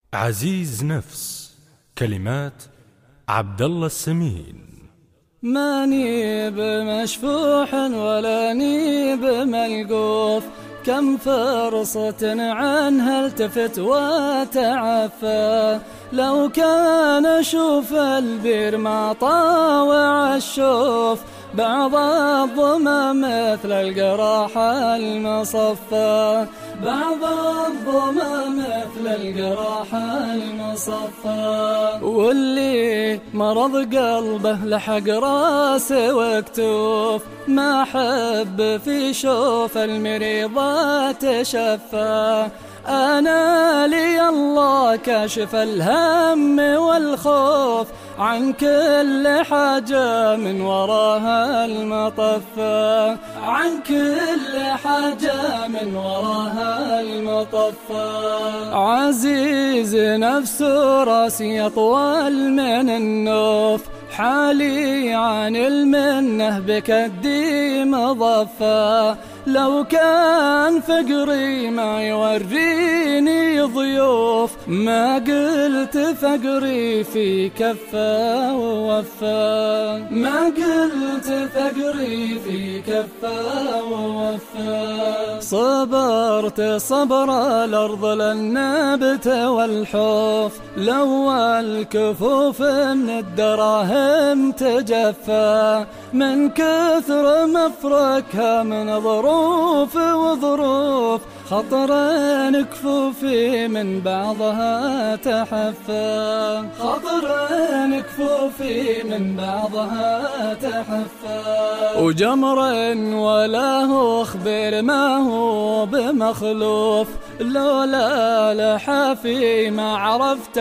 عزيز نفس. كلمات عبد الله السمين. ماني بمشفوح ولا ني بملقوف، كم فرصة عنها التفت وتعفى. لو كان أشوف البير ما طاوع الشوف، بعض الظما مثل القراحة المصفى، بعض الظما مثل القراحة المصفى. واللي مرض قلبه لحق راسه وكتوف، ما حب في شوف المريضة تشفى. أنا لي الله كاشف الهم والخوف، عن كل حاجة من وراها المطفى، عن كل حاجة من وراها المطفى. عزيز نفس راسي أطول من النوف، حالي عن المنه بكدي مضفى. لو كان فقري ما يوريني ضيوف، ما قلت فقري في كفة ووفى، ما قلت فقري في كفة ووفى. صبرت صبر الأرض للنبت والحوف، لو الكفوف من الدراهم تجفى. من كثر مفركها من ظروف وظروف، خطر كفوفي من بعضها تحفى، خطر كفوفي من بعضها تحفى. وجمر ولا هو أخبر ما هو بمخلوف، لولا لحافي ما عرفت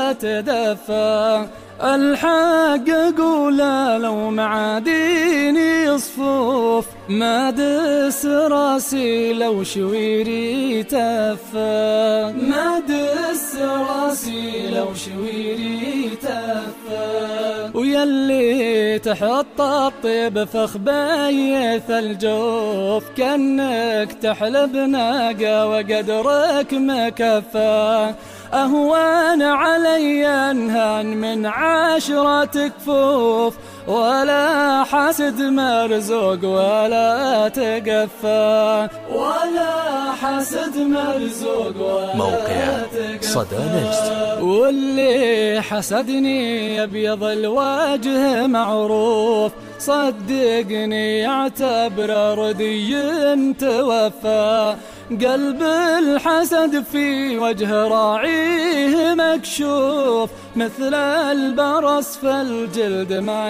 أتدفى. الحق أقوله لو معاديني صفوف، ما دس راسي لو شويري تفى، ما دس راسي لو شويري تفى. ويلي تحط الطيب فخ بيث الجوف، كأنك تحلب ناقة وقدرك مكفى. أهوان علي أنهان من 10 كفوف، ولا حاسد مرزوق ولا تقفى، ولا حاسد مرزوق ولا تقفى. صدى نجد. واللي حسدني يبيض الوجه معروف، صدقني يعتبر ردي توفى. قلب الحسد في وجه راعيه مكشوف، مثل البرص في الجلد ما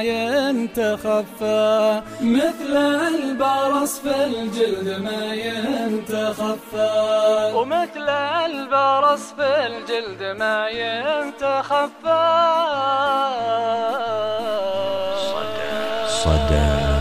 ينتخفى، مثل البرص في الجلد ما ينتخفى، ومثل البرص في الجلد ما ينتخفى. صدى